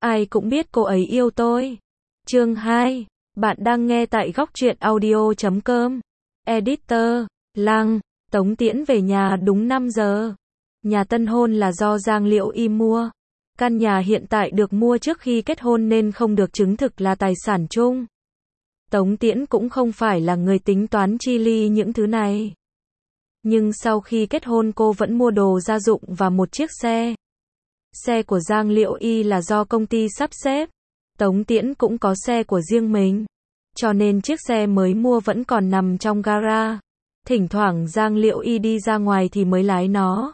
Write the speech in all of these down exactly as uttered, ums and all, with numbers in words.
ai cũng biết cô ấy yêu tôi. Chương hai. Bạn đang nghe tại góc truyện audio chấm com. Editor, Lăng. Tống Tiễn về nhà đúng năm giờ. Nhà tân hôn là do Giang Liễu Y mua. Căn nhà hiện tại được mua trước khi kết hôn nên không được chứng thực là tài sản chung. Tống Tiễn cũng không phải là người tính toán chi ly những thứ này. Nhưng sau khi kết hôn cô vẫn mua đồ gia dụng và một chiếc xe. Xe của Giang Liễu Y là do công ty sắp xếp. Tống Tiễn cũng có xe của riêng mình. Cho nên chiếc xe mới mua vẫn còn nằm trong gara. Thỉnh thoảng Giang Liễu Y đi ra ngoài thì mới lái nó.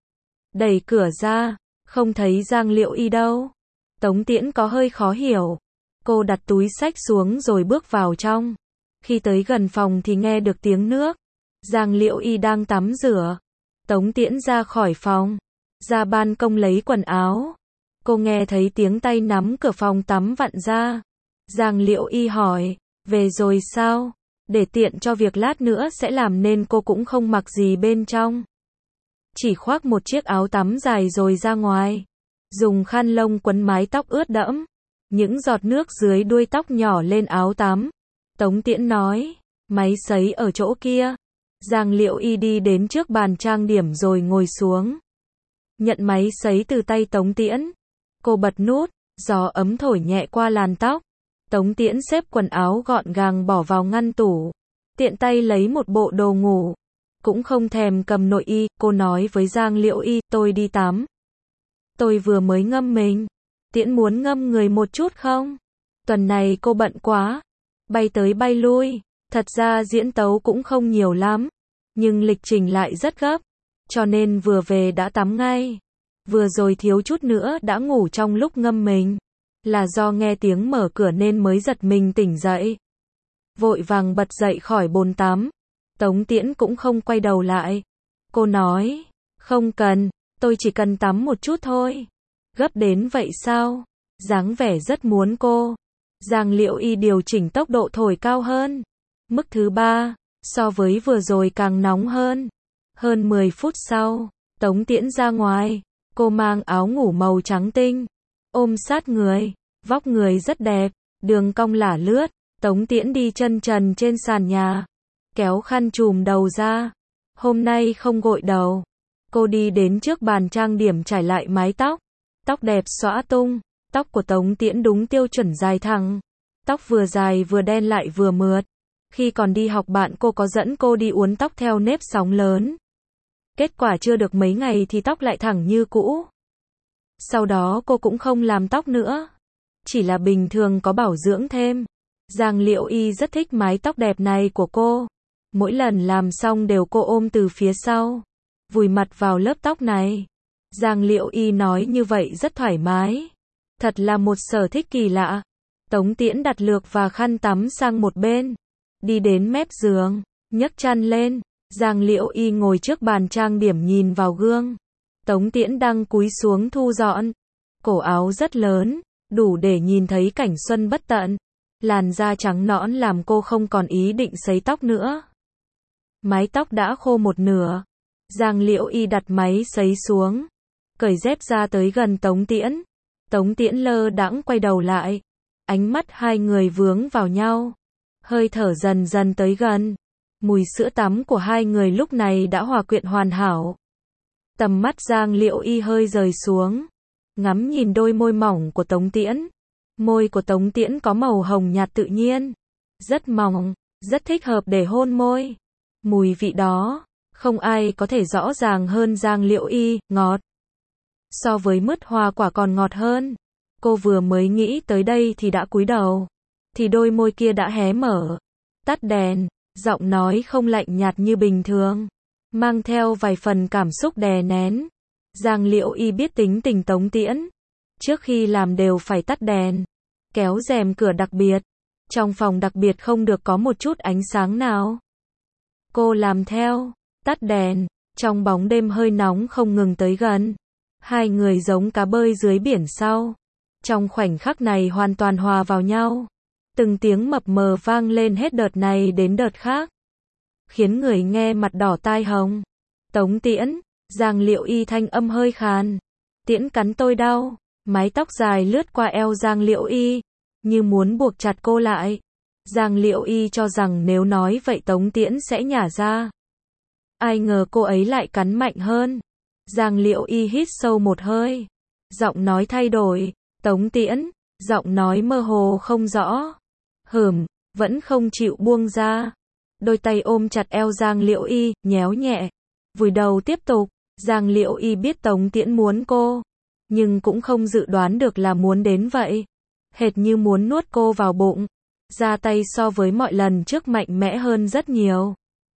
Đẩy cửa ra, không thấy Giang Liễu Y đâu. Tống Tiễn có hơi khó hiểu. Cô đặt túi xách xuống rồi bước vào trong. Khi tới gần phòng thì nghe được tiếng nước. Giang Liễu Y đang tắm rửa. Tống Tiễn ra khỏi phòng, ra ban công lấy quần áo. Cô nghe thấy tiếng tay nắm cửa phòng tắm vặn ra. Giang Liễu Y hỏi, về rồi sao? Để tiện cho việc lát nữa sẽ làm nên cô cũng không mặc gì bên trong. Chỉ khoác một chiếc áo tắm dài rồi ra ngoài. Dùng khăn lông quấn mái tóc ướt đẫm. Những giọt nước dưới đuôi tóc nhỏ lên áo tắm. Tống Tiễn nói, máy sấy ở chỗ kia. Giang Liễu Y đi đến trước bàn trang điểm rồi ngồi xuống. Nhận máy sấy từ tay Tống Tiễn. Cô bật nút, gió ấm thổi nhẹ qua làn tóc. Tống Tiễn xếp quần áo gọn gàng bỏ vào ngăn tủ. Tiện tay lấy một bộ đồ ngủ. Cũng không thèm cầm nội y, cô nói với Giang Liễu Y, tôi đi tắm. Tôi vừa mới ngâm mình. Tiễn muốn ngâm người một chút không? Tuần này cô bận quá. Bay tới bay lui. Thật ra diễn tấu cũng không nhiều lắm. Nhưng lịch trình lại rất gấp. Cho nên vừa về đã tắm ngay. Vừa rồi thiếu chút nữa đã ngủ trong lúc ngâm mình. Là do nghe tiếng mở cửa nên mới giật mình tỉnh dậy. Vội vàng bật dậy khỏi bồn tắm. Tống Tiễn cũng không quay đầu lại. Cô nói, không cần, tôi chỉ cần tắm một chút thôi. Gấp đến vậy sao? Dáng vẻ rất muốn cô. Giang Liễu Y điều chỉnh tốc độ thổi cao hơn. Mức thứ ba, so với vừa rồi càng nóng hơn. Hơn mười phút sau, Tống Tiễn ra ngoài. Cô mang áo ngủ màu trắng tinh. Ôm sát người. Vóc người rất đẹp. Đường cong lả lướt. Tống Tiễn đi chân trần trên sàn nhà. Kéo khăn trùm đầu ra. Hôm nay không gội đầu. Cô đi đến trước bàn trang điểm trải lại mái tóc. Tóc đẹp xõa tung. Tóc của Tống Tiễn đúng tiêu chuẩn dài thẳng. Tóc vừa dài vừa đen lại vừa mượt. Khi còn đi học bạn cô có dẫn cô đi uốn tóc theo nếp sóng lớn. Kết quả chưa được mấy ngày thì tóc lại thẳng như cũ. Sau đó cô cũng không làm tóc nữa. Chỉ là bình thường có bảo dưỡng thêm. Giang Liễu Y rất thích mái tóc đẹp này của cô. Mỗi lần làm xong đều cô ôm từ phía sau. Vùi mặt vào lớp tóc này. Giang Liễu Y nói như vậy rất thoải mái. Thật là một sở thích kỳ lạ. Tống Tiễn đặt lược và khăn tắm sang một bên. Đi đến mép giường, nhấc chăn lên. Giang Liễu Y ngồi trước bàn trang điểm nhìn vào gương. Tống Tiễn đang cúi xuống thu dọn. Cổ áo rất lớn, đủ để nhìn thấy cảnh xuân bất tận. Làn da trắng nõn làm cô không còn ý định sấy tóc nữa. Mái tóc đã khô một nửa. Giang Liễu Y đặt máy sấy xuống. Cởi dép ra tới gần Tống Tiễn. Tống Tiễn lơ đãng quay đầu lại. Ánh mắt hai người vướng vào nhau. Hơi thở dần dần tới gần. Mùi sữa tắm của hai người lúc này đã hòa quyện hoàn hảo. Tầm mắt Giang Liễu Y hơi rời xuống. Ngắm nhìn đôi môi mỏng của Tống Tiễn. Môi của Tống Tiễn có màu hồng nhạt tự nhiên. Rất mỏng, rất thích hợp để hôn môi. Mùi vị đó, không ai có thể rõ ràng hơn Giang Liễu Y, ngọt. So với mứt hoa quả còn ngọt hơn. Cô vừa mới nghĩ tới đây thì đã cúi đầu. Thì đôi môi kia đã hé mở. Tắt đèn, giọng nói không lạnh nhạt như bình thường. Mang theo vài phần cảm xúc đè nén. Giang Liễu Y biết tính tình Tống Tiễn. Trước khi làm đều phải tắt đèn. Kéo rèm cửa đặc biệt. Trong phòng đặc biệt không được có một chút ánh sáng nào. Cô làm theo. Tắt đèn. Trong bóng đêm hơi nóng không ngừng tới gần. Hai người giống cá bơi dưới biển sau. Trong khoảnh khắc này hoàn toàn hòa vào nhau. Từng tiếng mập mờ vang lên hết đợt này đến đợt khác. Khiến người nghe mặt đỏ tai hồng. Tống Tiễn. Giang Liễu Y thanh âm hơi khàn. Tiễn cắn tôi đau. Mái tóc dài lướt qua eo Giang Liễu Y, như muốn buộc chặt cô lại. Giang Liễu Y cho rằng nếu nói vậy Tống Tiễn sẽ nhả ra. Ai ngờ cô ấy lại cắn mạnh hơn. Giang Liễu Y hít sâu một hơi. Giọng nói thay đổi. Tống Tiễn, giọng nói mơ hồ không rõ. Hửm, vẫn không chịu buông ra. Đôi tay ôm chặt eo Giang Liễu Y, nhéo nhẹ. Vùi đầu tiếp tục. Giang Liễu Y biết Tống Tiễn muốn cô, nhưng cũng không dự đoán được là muốn đến vậy. Hệt như muốn nuốt cô vào bụng. Ra tay so với mọi lần trước mạnh mẽ hơn rất nhiều.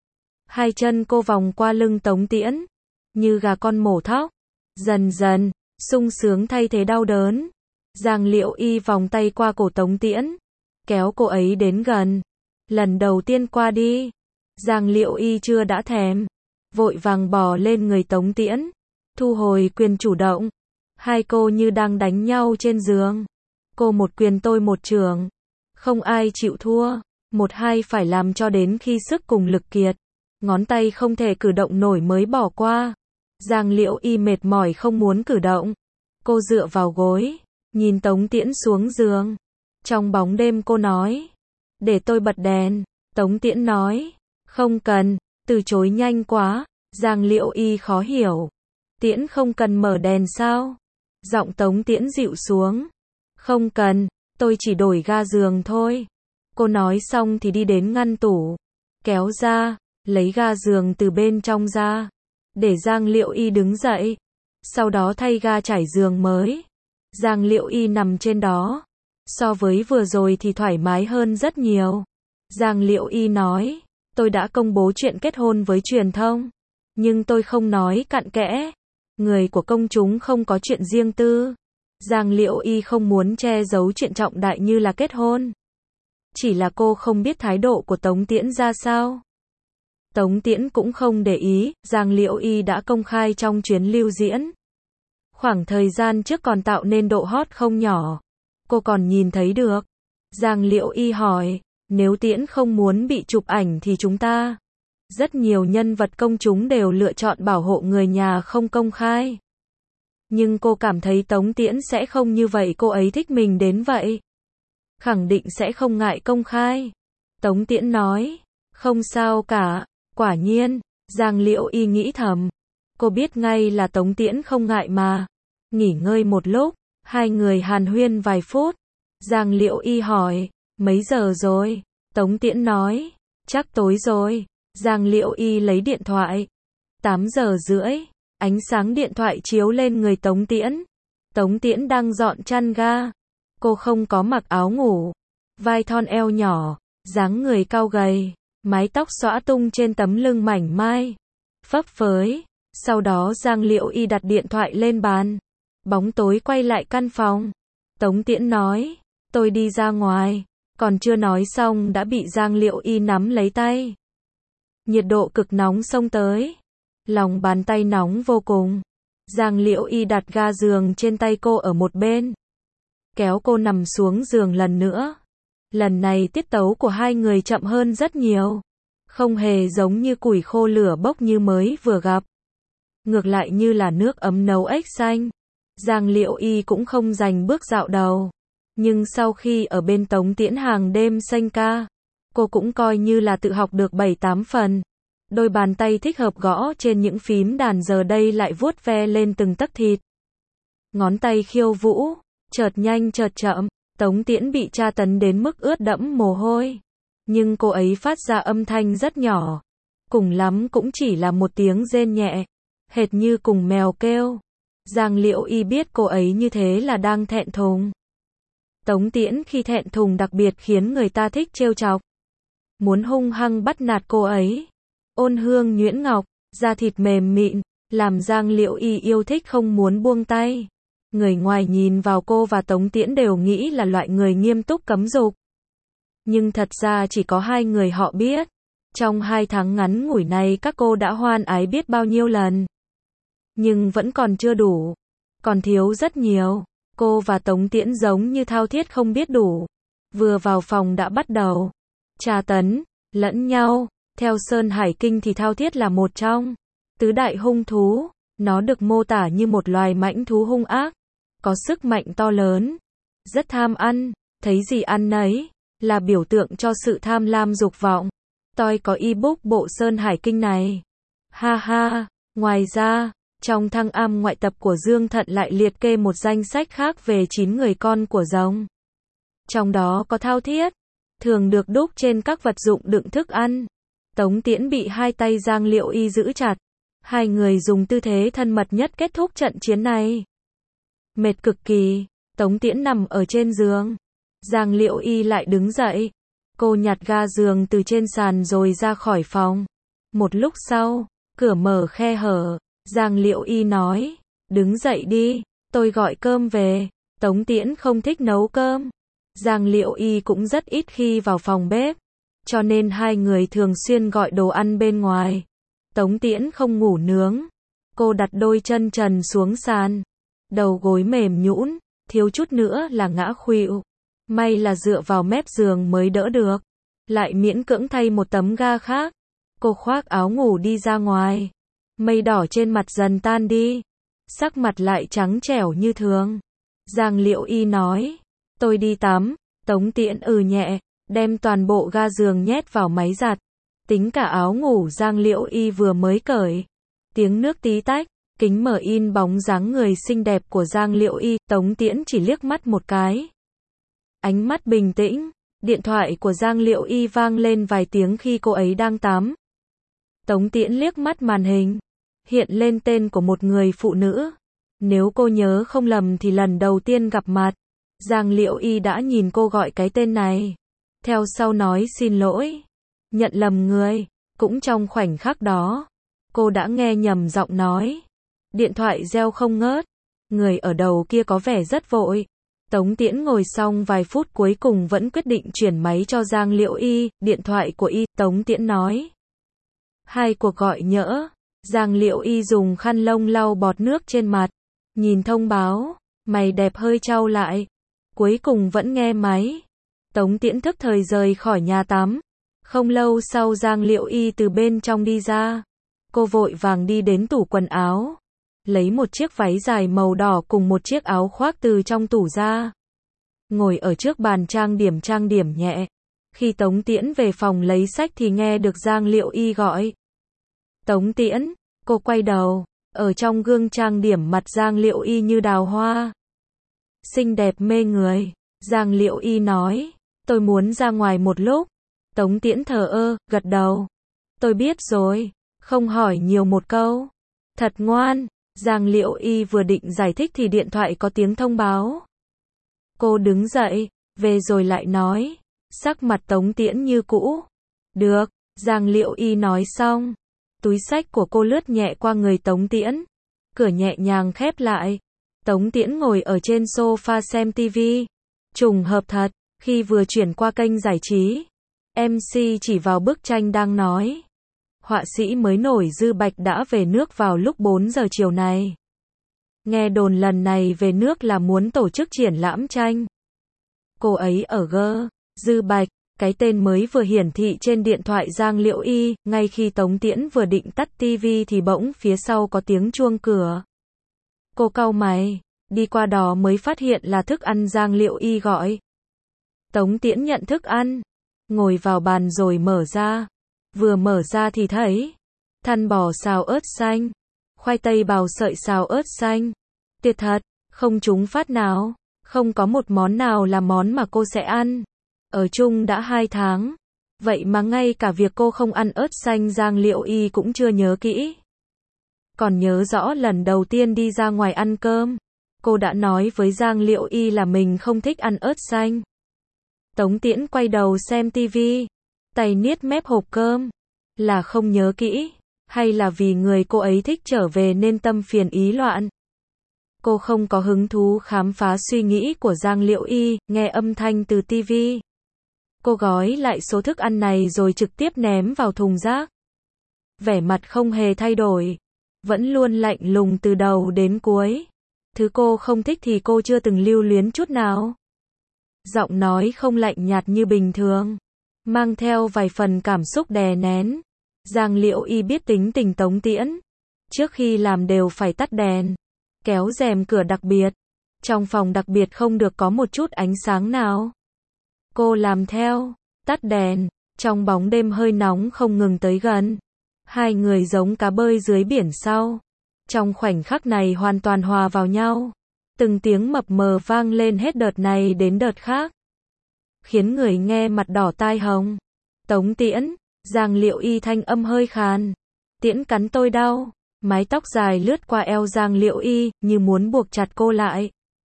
Hai chân cô vòng qua lưng Tống Tiễn, như gà con mổ thóc. Dần dần, sung sướng thay thế đau đớn. Giang Liễu Y vòng tay qua cổ Tống Tiễn, kéo cô ấy đến gần. Lần đầu tiên qua đi, Giang Liễu Y chưa đã thèm, vội vàng bò lên người Tống Tiễn, thu hồi quyền chủ động. Hai cô như đang đánh nhau trên giường. Cô một quyền tôi một chưởng. Không ai chịu thua. Một hai phải làm cho đến khi sức cùng lực kiệt. Ngón tay không thể cử động nổi mới bỏ qua. Giang Liễu Y mệt mỏi không muốn cử động. Cô dựa vào gối, nhìn Tống Tiễn xuống giường. Trong bóng đêm cô nói, để tôi bật đèn. Tống Tiễn nói, không cần, từ chối nhanh quá. Giang Liễu Y khó hiểu. Tiễn không cần mở đèn sao? Giọng Tống Tiễn dịu xuống. Không cần, tôi chỉ đổi ga giường thôi. Cô nói xong thì đi đến ngăn tủ, kéo ra, lấy ga giường từ bên trong ra, để Giang Liễu Y đứng dậy. Sau đó thay ga trải giường mới. Giang Liễu Y nằm trên đó. So với vừa rồi thì thoải mái hơn rất nhiều. Giang Liễu Y nói, tôi đã công bố chuyện kết hôn với truyền thông, nhưng tôi không nói cặn kẽ. Người của công chúng không có chuyện riêng tư. Giang Liễu Y không muốn che giấu chuyện trọng đại như là kết hôn. Chỉ là cô không biết thái độ của Tống Tiễn ra sao. Tống Tiễn cũng không để ý, Giang Liễu Y đã công khai trong chuyến lưu diễn. Khoảng thời gian trước còn tạo nên độ hot không nhỏ. Cô còn nhìn thấy được. Giang Liễu Y hỏi, nếu Tiễn không muốn bị chụp ảnh thì chúng ta. Rất nhiều nhân vật công chúng đều lựa chọn bảo hộ người nhà không công khai. Nhưng cô cảm thấy Tống Tiễn sẽ không như vậy, cô ấy thích mình đến vậy. Khẳng định sẽ không ngại công khai. Tống Tiễn nói, không sao cả. Quả nhiên, Giang Liễu Y nghĩ thầm. Cô biết ngay là Tống Tiễn không ngại mà. Nghỉ ngơi một lúc, hai người hàn huyên vài phút. Giang Liễu Y hỏi, mấy giờ rồi? Tống Tiễn nói, chắc tối rồi. Giang Liễu Y lấy điện thoại. tám giờ rưỡi. Ánh sáng điện thoại chiếu lên người Tống Tiễn. Tống Tiễn đang dọn chăn ga. Cô không có mặc áo ngủ. Vai thon eo nhỏ, dáng người cao gầy, mái tóc xõa tung trên tấm lưng mảnh mai, phấp phới. Sau đó Giang Liễu Y đặt điện thoại lên bàn. Bóng tối quay lại căn phòng. Tống Tiễn nói, tôi đi ra ngoài. Còn chưa nói xong đã bị Giang Liễu Y nắm lấy tay. Nhiệt độ cực nóng xông tới. Lòng bàn tay nóng vô cùng. Giang Liễu Y đặt ga giường trên tay cô ở một bên. Kéo cô nằm xuống giường lần nữa. Lần này tiết tấu của hai người chậm hơn rất nhiều. Không hề giống như củi khô lửa bốc như mới vừa gặp. Ngược lại như là nước ấm nấu ếch xanh. Giang Liễu Y cũng không giành bước dạo đầu. Nhưng sau khi ở bên Tống Tiễn hàng đêm xanh ca, cô cũng coi như là tự học được bảy tám phần. Đôi bàn tay thích hợp gõ trên những phím đàn giờ đây lại vuốt ve lên từng tấc thịt. Ngón tay khiêu vũ, chợt nhanh chợt chậm. Tống Tiễn bị tra tấn đến mức ướt đẫm mồ hôi. Nhưng cô ấy phát ra âm thanh rất nhỏ. Cùng lắm cũng chỉ là một tiếng rên nhẹ. Hệt như cùng mèo kêu. Giang Liễu Y biết cô ấy như thế là đang thẹn thùng. Tống Tiễn khi thẹn thùng đặc biệt khiến người ta thích trêu chọc. Muốn hung hăng bắt nạt cô ấy. Ôn hương nhuyễn ngọc, da thịt mềm mịn, làm Giang Liễu Y yêu thích không muốn buông tay. Người ngoài nhìn vào cô và Tống Tiễn đều nghĩ là loại người nghiêm túc cấm dục. Nhưng thật ra chỉ có hai người họ biết. Trong hai tháng ngắn ngủi này các cô đã hoan ái biết bao nhiêu lần. Nhưng vẫn còn chưa đủ. Còn thiếu rất nhiều. Cô và Tống Tiễn giống như thao thiết không biết đủ. Vừa vào phòng đã bắt đầu tra tấn lẫn nhau. Theo Sơn Hải Kinh thì thao thiết là một trong tứ đại hung thú. Nó được mô tả như một loài mãnh thú hung ác, có sức mạnh to lớn, rất tham ăn, thấy gì ăn nấy, là biểu tượng cho sự tham lam dục vọng. Tôi có ebook bộ Sơn Hải Kinh này. Ha ha, ngoài ra, trong thăng am ngoại tập của Dương Thận lại liệt kê một danh sách khác về chín người con của rồng. Trong đó có thao thiết, thường được đúc trên các vật dụng đựng thức ăn. Tống Tiễn bị hai tay Giang Liệu Y giữ chặt. Hai người dùng tư thế thân mật nhất kết thúc trận chiến này. Mệt cực kỳ, Tống Tiễn nằm ở trên giường. Giang Liệu Y lại đứng dậy. Cô nhặt ga giường từ trên sàn rồi ra khỏi phòng. Một lúc sau, cửa mở khe hở. Giang Liệu Y nói, đứng dậy đi, tôi gọi cơm về. Tống Tiễn không thích nấu cơm. Giang Liệu Y cũng rất ít khi vào phòng bếp, cho nên hai người thường xuyên gọi đồ ăn bên ngoài. Tống Tiễn không ngủ nướng. Cô đặt đôi chân trần xuống sàn. Đầu gối mềm nhũn, thiếu chút nữa là ngã khuỵu. May là dựa vào mép giường mới đỡ được. Lại miễn cưỡng thay một tấm ga khác. Cô khoác áo ngủ đi ra ngoài. Mây đỏ trên mặt dần tan đi. Sắc mặt lại trắng trẻo như thường. Giang Liệu Y nói, tôi đi tắm. Tống Tiễn ừ nhẹ, đem toàn bộ ga giường nhét vào máy giặt. Tính cả áo ngủ Giang Liệu Y vừa mới cởi. Tiếng nước tí tách, kính mở in bóng dáng người xinh đẹp của Giang Liệu Y. Tống Tiễn chỉ liếc mắt một cái. Ánh mắt bình tĩnh. Điện thoại của Giang Liệu Y vang lên vài tiếng khi cô ấy đang tắm. Tống Tiễn liếc mắt màn hình. Hiện lên tên của một người phụ nữ. Nếu cô nhớ không lầm thì lần đầu tiên gặp mặt, Giang Liệu Y đã nhìn cô gọi cái tên này. Theo sau nói xin lỗi. Nhận lầm người. Cũng trong khoảnh khắc đó, cô đã nghe nhầm giọng nói. Điện thoại reo không ngớt. Người ở đầu kia có vẻ rất vội. Tống Tiễn ngồi xong vài phút cuối cùng vẫn quyết định chuyển máy cho Giang Liệu Y. Điện thoại của Y. Tống Tiễn nói. Hai cuộc gọi nhỡ. Giang Liệu Y dùng khăn lông lau bọt nước trên mặt. Nhìn thông báo, mày đẹp hơi chau lại. Cuối cùng vẫn nghe máy. Tống Tiễn thức thời rời khỏi nhà tắm. Không lâu sau Giang Liệu Y từ bên trong đi ra. Cô vội vàng đi đến tủ quần áo. Lấy một chiếc váy dài màu đỏ cùng một chiếc áo khoác từ trong tủ ra. Ngồi ở trước bàn trang điểm trang điểm nhẹ. Khi Tống Tiễn về phòng lấy sách thì nghe được Giang Liệu Y gọi. Tống Tiễn, cô quay đầu. Ở trong gương trang điểm mặt Giang Liệu Y như đào hoa. Xinh đẹp mê người. Giang Liệu Y nói, tôi muốn ra ngoài một lúc. Tống Tiễn thờ ơ, gật đầu. Tôi biết rồi, không hỏi nhiều một câu. Thật ngoan. Giang Liệu Y vừa định giải thích thì điện thoại có tiếng thông báo. Cô đứng dậy, về rồi lại nói. Sắc mặt Tống Tiễn như cũ. Được, Giang Liệu Y nói xong. Túi xách của cô lướt nhẹ qua người Tống Tiễn. Cửa nhẹ nhàng khép lại. Tống Tiễn ngồi ở trên sofa xem tivi. Trùng hợp thật, khi vừa chuyển qua kênh giải trí, em xê chỉ vào bức tranh đang nói. Họa sĩ mới nổi Dư Bạch đã về nước vào lúc bốn giờ chiều này. Nghe đồn lần này về nước là muốn tổ chức triển lãm tranh. Cô ấy ở G. Dư Bạch. Cái tên mới vừa hiển thị trên điện thoại Giang Liệu Y. Ngay khi Tống Tiễn vừa định tắt tivi thì bỗng phía sau có tiếng chuông cửa. Cô cau mày, đi qua đó mới phát hiện là thức ăn Giang Liệu Y gọi. Tống Tiễn nhận thức ăn, ngồi vào bàn rồi mở ra. Vừa mở ra thì thấy thăn bò xào ớt xanh, khoai tây bào sợi xào ớt xanh. Tuyệt thật, không trúng phát nào, không có một món nào là món mà cô sẽ ăn. Ở chung đã hai tháng, vậy mà ngay cả việc cô không ăn ớt xanh Giang Liệu Y cũng chưa nhớ kỹ. Còn nhớ rõ lần đầu tiên đi ra ngoài ăn cơm, cô đã nói với Giang Liệu Y là mình không thích ăn ớt xanh. Tống Tiễn quay đầu xem tivi, tay niết mép hộp cơm. Là không nhớ kỹ, hay là vì người cô ấy thích trở về nên tâm phiền ý loạn? Cô không có hứng thú khám phá suy nghĩ của Giang Liệu Y, nghe âm thanh từ tivi. Cô gói lại số thức ăn này rồi trực tiếp ném vào thùng rác. Vẻ mặt không hề thay đổi, vẫn luôn lạnh lùng từ đầu đến cuối. Thứ cô không thích thì cô chưa từng lưu luyến chút nào. Giọng nói không lạnh nhạt như bình thường, mang theo vài phần cảm xúc đè nén. Giang Liệu Y biết tính tình Tống Tiễn, trước khi làm đều phải tắt đèn, kéo rèm cửa đặc biệt, Trong phòng đặc biệt không được có một chút ánh sáng nào. Cô làm theo, tắt đèn, trong bóng đêm hơi nóng không ngừng tới gần. Hai người giống cá bơi dưới biển sau. Trong khoảnh khắc này hoàn toàn hòa vào nhau. Từng tiếng mập mờ vang lên hết đợt này đến đợt khác. Khiến người nghe mặt đỏ tai hồng. Tống Tiễn, Giang Liệu Y thanh âm hơi khàn. Tiễn cắn tôi đau. Mái tóc dài lướt qua eo Giang Liệu Y, như muốn buộc chặt cô lại.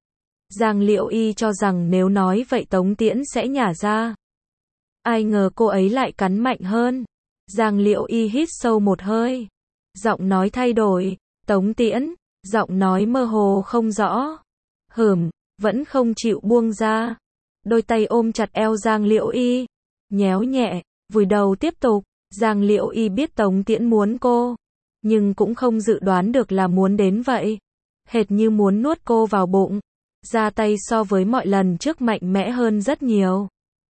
Giang Liệu Y cho rằng nếu nói vậy Tống Tiễn sẽ nhả ra. Ai ngờ cô ấy lại cắn mạnh hơn. Giang Liệu Y hít sâu một hơi. Giọng nói thay đổi. Tống Tiễn, giọng nói mơ hồ không rõ. Hửm, vẫn không chịu buông ra. Đôi tay ôm chặt eo Giang Liệu Y. Nhéo nhẹ, vùi đầu tiếp tục. Giang Liệu Y biết Tống Tiễn muốn cô. Nhưng cũng không dự đoán được là muốn đến vậy. Hệt như muốn nuốt cô vào bụng. Ra tay so với mọi lần trước mạnh mẽ hơn rất nhiều.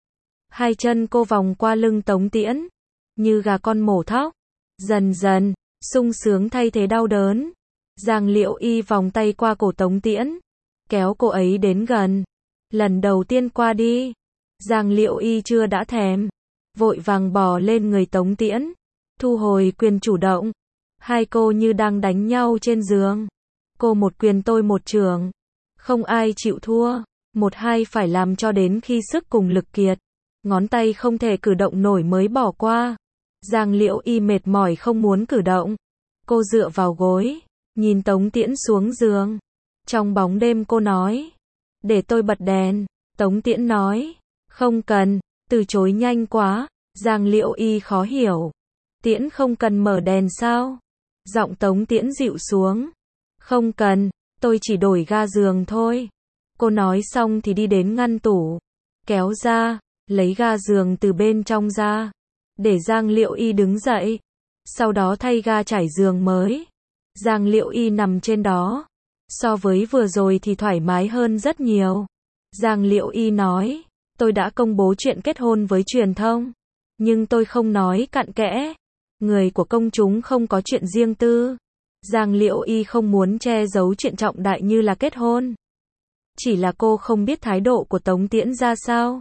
Hai chân cô vòng qua lưng Tống Tiễn. Như gà con mổ thóc. Dần dần, sung sướng thay thế đau đớn. Giang Liệu Y vòng tay qua cổ Tống Tiễn. Kéo cô ấy đến gần. Lần đầu tiên qua đi. Giang Liệu Y chưa đã thèm. Vội vàng bò lên người Tống Tiễn. Thu hồi quyền chủ động. Hai cô như đang đánh nhau trên giường. Cô một quyền tôi một chưởng. Không ai chịu thua. Một hai phải làm cho đến khi sức cùng lực kiệt. Ngón tay không thể cử động nổi mới bỏ qua. Giang Liệu Y mệt mỏi không muốn cử động. Cô dựa vào gối. Nhìn Tống Tiễn xuống giường. Trong bóng đêm cô nói. Để tôi bật đèn. Tống Tiễn nói. Không cần. Từ chối nhanh quá. Giang Liệu Y khó hiểu. Tiễn không cần mở đèn sao? Giọng Tống Tiễn dịu xuống. Không cần. Tôi chỉ đổi ga giường thôi. Cô nói xong thì đi đến ngăn tủ. Kéo ra. Lấy ga giường từ bên trong ra. Để Giang Liệu Y đứng dậy. Sau đó thay ga trải giường mới. Giang Liệu Y nằm trên đó. So với vừa rồi thì thoải mái hơn rất nhiều. Giang Liệu Y nói. Tôi đã công bố chuyện kết hôn với truyền thông. Nhưng tôi không nói cặn kẽ. Người của công chúng không có chuyện riêng tư. Giang Liệu Y không muốn che giấu chuyện trọng đại như là kết hôn. Chỉ là cô không biết thái độ của Tống Tiễn ra sao.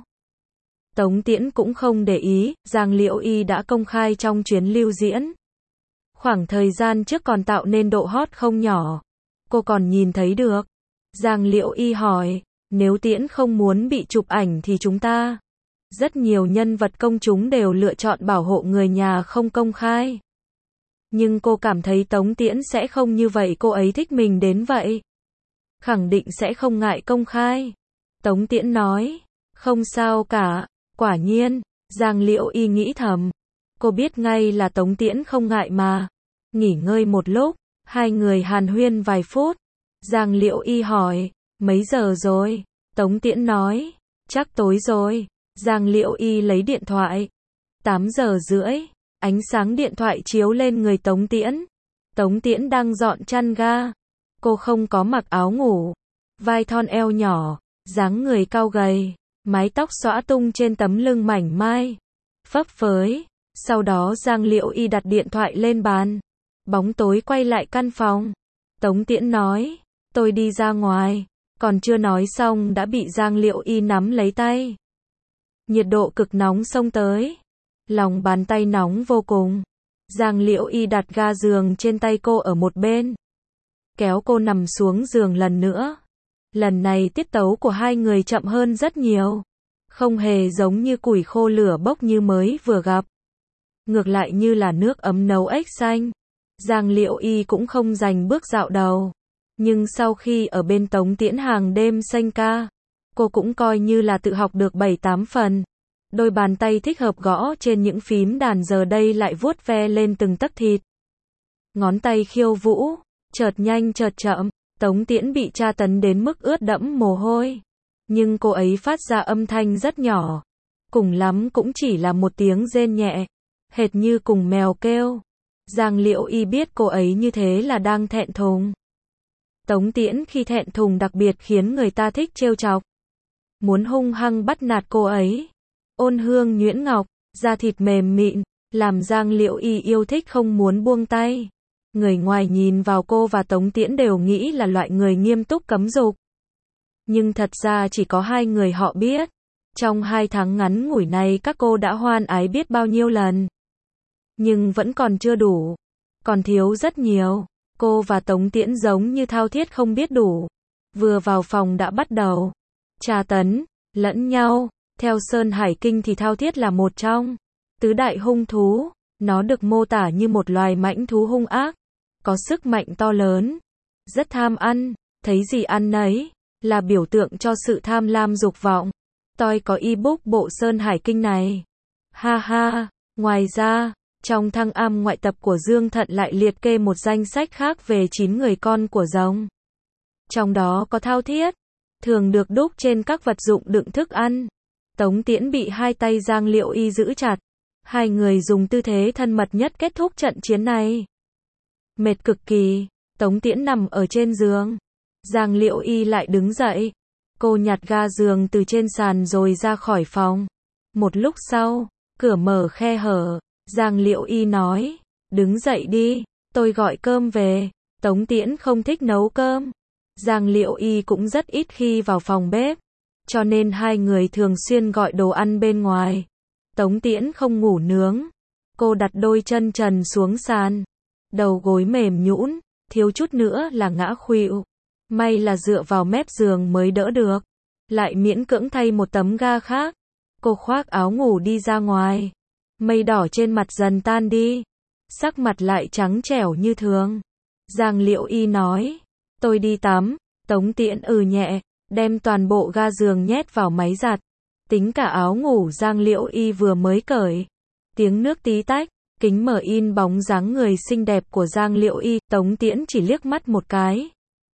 Tống Tiễn cũng không để ý, Giang Liệu Y đã công khai trong chuyến lưu diễn. Khoảng thời gian trước còn tạo nên độ hot không nhỏ. Cô còn nhìn thấy được. Giang Liệu Y hỏi, nếu Tiễn không muốn bị chụp ảnh thì chúng ta. Rất nhiều nhân vật công chúng đều lựa chọn bảo hộ người nhà không công khai. Nhưng cô cảm thấy Tống Tiễn sẽ không như vậy, cô ấy thích mình đến vậy. Khẳng định sẽ không ngại công khai. Tống Tiễn nói, không sao cả. Quả nhiên, Giang Liệu Y nghĩ thầm. Cô biết ngay là Tống Tiễn không ngại mà. Nghỉ ngơi một lúc, hai người hàn huyên vài phút. Giang Liệu Y hỏi, mấy giờ rồi? Tống Tiễn nói, chắc tối rồi. Giang Liệu Y lấy điện thoại. tám giờ rưỡi. Ánh sáng điện thoại chiếu lên người Tống Tiễn. Tống Tiễn đang dọn chăn ga. Cô không có mặc áo ngủ. Vai thon eo nhỏ, dáng người cao gầy. Mái tóc xõa tung trên tấm lưng mảnh mai. Phấp phới. Sau đó Giang Liệu Y đặt điện thoại lên bàn. Bóng tối quay lại căn phòng. Tống Tiễn nói, tôi đi ra ngoài. Còn chưa nói xong đã bị Giang Liệu Y nắm lấy tay. Nhiệt độ cực nóng xông tới. Lòng bàn tay nóng vô cùng. Giang Liệu Y đặt ga giường trên tay cô ở một bên. Kéo cô nằm xuống giường lần nữa. Lần này tiết tấu của hai người chậm hơn rất nhiều. Không hề giống như củi khô lửa bốc như mới vừa gặp. Ngược lại như là nước ấm nấu ếch xanh. Giang Liệu Y cũng không giành bước dạo đầu. Nhưng sau khi ở bên Tống Tiễn hàng đêm xanh ca, cô cũng coi như là tự học được bảy tám phần. Đôi bàn tay thích hợp gõ trên những phím đàn giờ đây lại vuốt ve lên từng tấc thịt. Ngón tay khiêu vũ, chợt nhanh chợt chậm. Tống Tiễn bị tra tấn đến mức ướt đẫm mồ hôi. Nhưng cô ấy phát ra âm thanh rất nhỏ. Cùng lắm cũng chỉ là một tiếng rên nhẹ. Hệt như cùng mèo kêu. Giang Liệu Y biết cô ấy như thế là đang thẹn thùng. Tống Tiễn khi thẹn thùng đặc biệt khiến người ta thích trêu chọc. Muốn hung hăng bắt nạt cô ấy. Ôn hương nhuyễn ngọc, da thịt mềm mịn, làm Giang Liệu Y yêu thích không muốn buông tay. Người ngoài nhìn vào cô và Tống Tiễn đều nghĩ là loại người nghiêm túc cấm dục. Nhưng thật ra chỉ có hai người họ biết. Trong hai tháng ngắn ngủi này các cô đã hoan ái biết bao nhiêu lần. Nhưng vẫn còn chưa đủ. Còn thiếu rất nhiều. Cô và Tống Tiễn giống như thao thiết không biết đủ. Vừa vào phòng đã bắt đầu tra tấn lẫn nhau. Theo Sơn Hải Kinh thì thao thiết là một trong tứ đại hung thú. Nó được mô tả như một loài mãnh thú hung ác, có sức mạnh to lớn, rất tham ăn, thấy gì ăn nấy, là biểu tượng cho sự tham lam dục vọng. Tôi có ebook bộ Sơn Hải Kinh này. Ha ha, ngoài ra, trong thăng am ngoại tập của Dương Thận lại liệt kê một danh sách khác về chín người con của rồng. Trong đó có thao thiết, thường được đúc trên các vật dụng đựng thức ăn. Tống Tiễn bị hai tay Giang Liệu Y giữ chặt. Hai người dùng tư thế thân mật nhất kết thúc trận chiến này. Mệt cực kỳ, Tống Tiễn nằm ở trên giường. Giang Liệu Y lại đứng dậy. Cô nhặt ga giường từ trên sàn rồi ra khỏi phòng. Một lúc sau, cửa mở khe hở. Giang Liệu Y nói, đứng dậy đi, tôi gọi cơm về. Tống Tiễn không thích nấu cơm. Giang Liệu Y cũng rất ít khi vào phòng bếp. Cho nên hai người thường xuyên gọi đồ ăn bên ngoài. Tống Tiễn không ngủ nướng. Cô đặt đôi chân trần xuống sàn. Đầu gối mềm nhũn, thiếu chút nữa là ngã khuỵu. May là dựa vào mép giường mới đỡ được. Lại miễn cưỡng thay một tấm ga khác. Cô khoác áo ngủ đi ra ngoài. Mây đỏ trên mặt dần tan đi. Sắc mặt lại trắng trẻo như thường. Giang Liệu Y nói, tôi đi tắm. Tống Tiễn ừ nhẹ, đem toàn bộ ga giường nhét vào máy giặt. Tính cả áo ngủ Giang Liệu Y vừa mới cởi. Tiếng nước tí tách, kính mở in bóng dáng người xinh đẹp của Giang Liệu Y. Tống Tiễn chỉ liếc mắt một cái.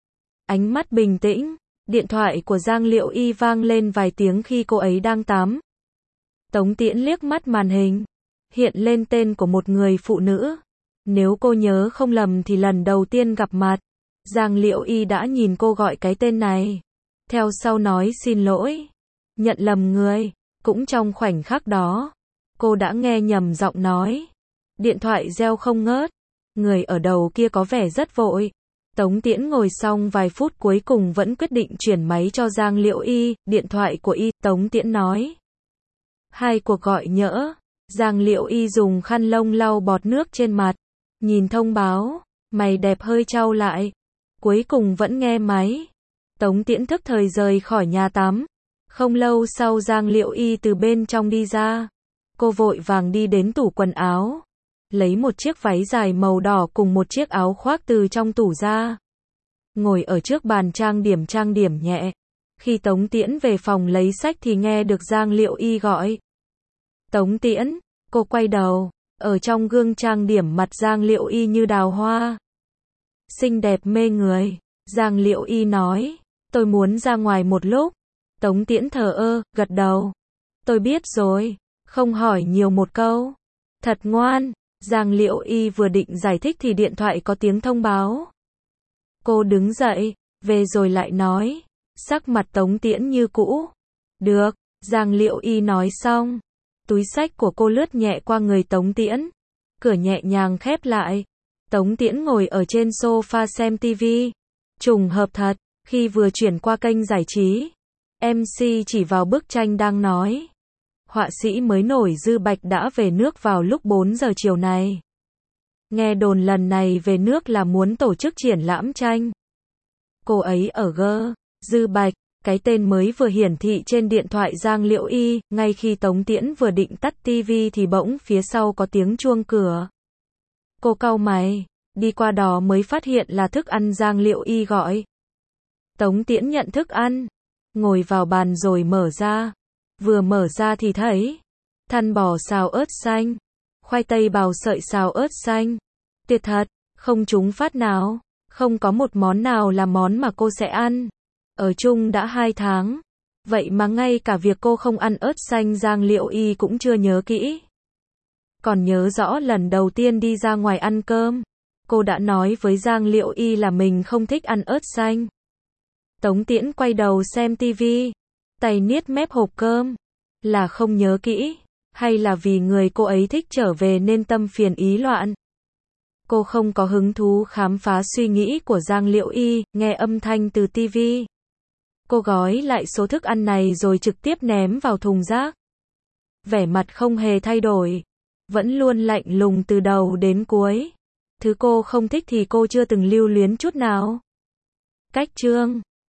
Ánh mắt bình tĩnh. Điện thoại của Giang Liệu Y vang lên vài tiếng khi cô ấy đang tắm. Tống Tiễn liếc mắt màn hình. Hiện lên tên của một người phụ nữ. Nếu cô nhớ không lầm thì lần đầu tiên gặp mặt, Giang Liệu Y đã nhìn cô gọi cái tên này. Theo sau nói xin lỗi. Nhận lầm người. Cũng trong khoảnh khắc đó, cô đã nghe nhầm giọng nói. Điện thoại reo không ngớt. Người ở đầu kia có vẻ rất vội. Tống Tiễn ngồi xong vài phút cuối cùng vẫn quyết định chuyển máy cho Giang Liệu Y. Điện thoại của Y. Tống Tiễn nói. Hai cuộc gọi nhỡ. Giang Liệu Y dùng khăn lông lau bọt nước trên mặt. Nhìn thông báo. Mày đẹp hơi chau lại. Cuối cùng vẫn nghe máy. Tống Tiễn thức thời rời khỏi nhà tắm. Không lâu sau Giang Liệu Y từ bên trong đi ra. Cô vội vàng đi đến tủ quần áo. Lấy một chiếc váy dài màu đỏ cùng một chiếc áo khoác từ trong tủ ra. Ngồi ở trước bàn trang điểm trang điểm nhẹ. Khi Tống Tiễn về phòng lấy sách thì nghe được Giang Liệu Y gọi. Tống Tiễn, cô quay đầu. Ở trong gương trang điểm mặt Giang Liệu Y như đào hoa. Xinh đẹp mê người. Giang Liệu Y nói, tôi muốn ra ngoài một lúc. Tống Tiễn thờ ơ, gật đầu. Tôi biết rồi, không hỏi nhiều một câu. Thật ngoan. Giang Liệu Y vừa định giải thích thì điện thoại có tiếng thông báo. Cô đứng dậy, về rồi lại nói. Sắc mặt Tống Tiễn như cũ. Được, Giang Liệu Y nói xong. Túi xách của cô lướt nhẹ qua người Tống Tiễn. Cửa nhẹ nhàng khép lại. Tống Tiễn ngồi ở trên sofa xem tivi. Trùng hợp thật, khi vừa chuyển qua kênh giải trí, em xê chỉ vào bức tranh đang nói. Họa sĩ mới nổi Dư Bạch đã về nước vào lúc bốn giờ chiều này. Nghe đồn lần này về nước là muốn tổ chức triển lãm tranh. Cô ấy ở G. Dư Bạch, cái tên mới vừa hiển thị trên điện thoại Giang Liệu Y. Ngay khi Tống Tiễn vừa định tắt tivi thì bỗng phía sau có tiếng chuông cửa. Cô cau mày, đi qua đó mới phát hiện là thức ăn Giang Liệu Y gọi. Tống Tiễn nhận thức ăn, ngồi vào bàn rồi mở ra. Vừa mở ra thì thấy thăn bò xào ớt xanh, khoai tây bào sợi xào ớt xanh. Tuyệt thật, không trúng phát nào. Không có một món nào là món mà cô sẽ ăn. Ở chung đã hai tháng. Vậy mà ngay cả việc cô không ăn ớt xanh Giang Liệu Y cũng chưa nhớ kỹ. Còn nhớ rõ lần đầu tiên đi ra ngoài ăn cơm, cô đã nói với Giang Liệu Y là mình không thích ăn ớt xanh. Tống Tiễn quay đầu xem tivi, tay niết mép hộp cơm. Là không nhớ kỹ, hay là vì người cô ấy thích trở về nên tâm phiền ý loạn? Cô không có hứng thú khám phá suy nghĩ của Giang Liệu Y, nghe âm thanh từ tivi. Cô gói lại số thức ăn này rồi trực tiếp ném vào thùng rác. Vẻ mặt không hề thay đổi. Vẫn luôn lạnh lùng từ đầu đến cuối. Thứ cô không thích thì cô chưa từng lưu luyến chút nào. Cách chương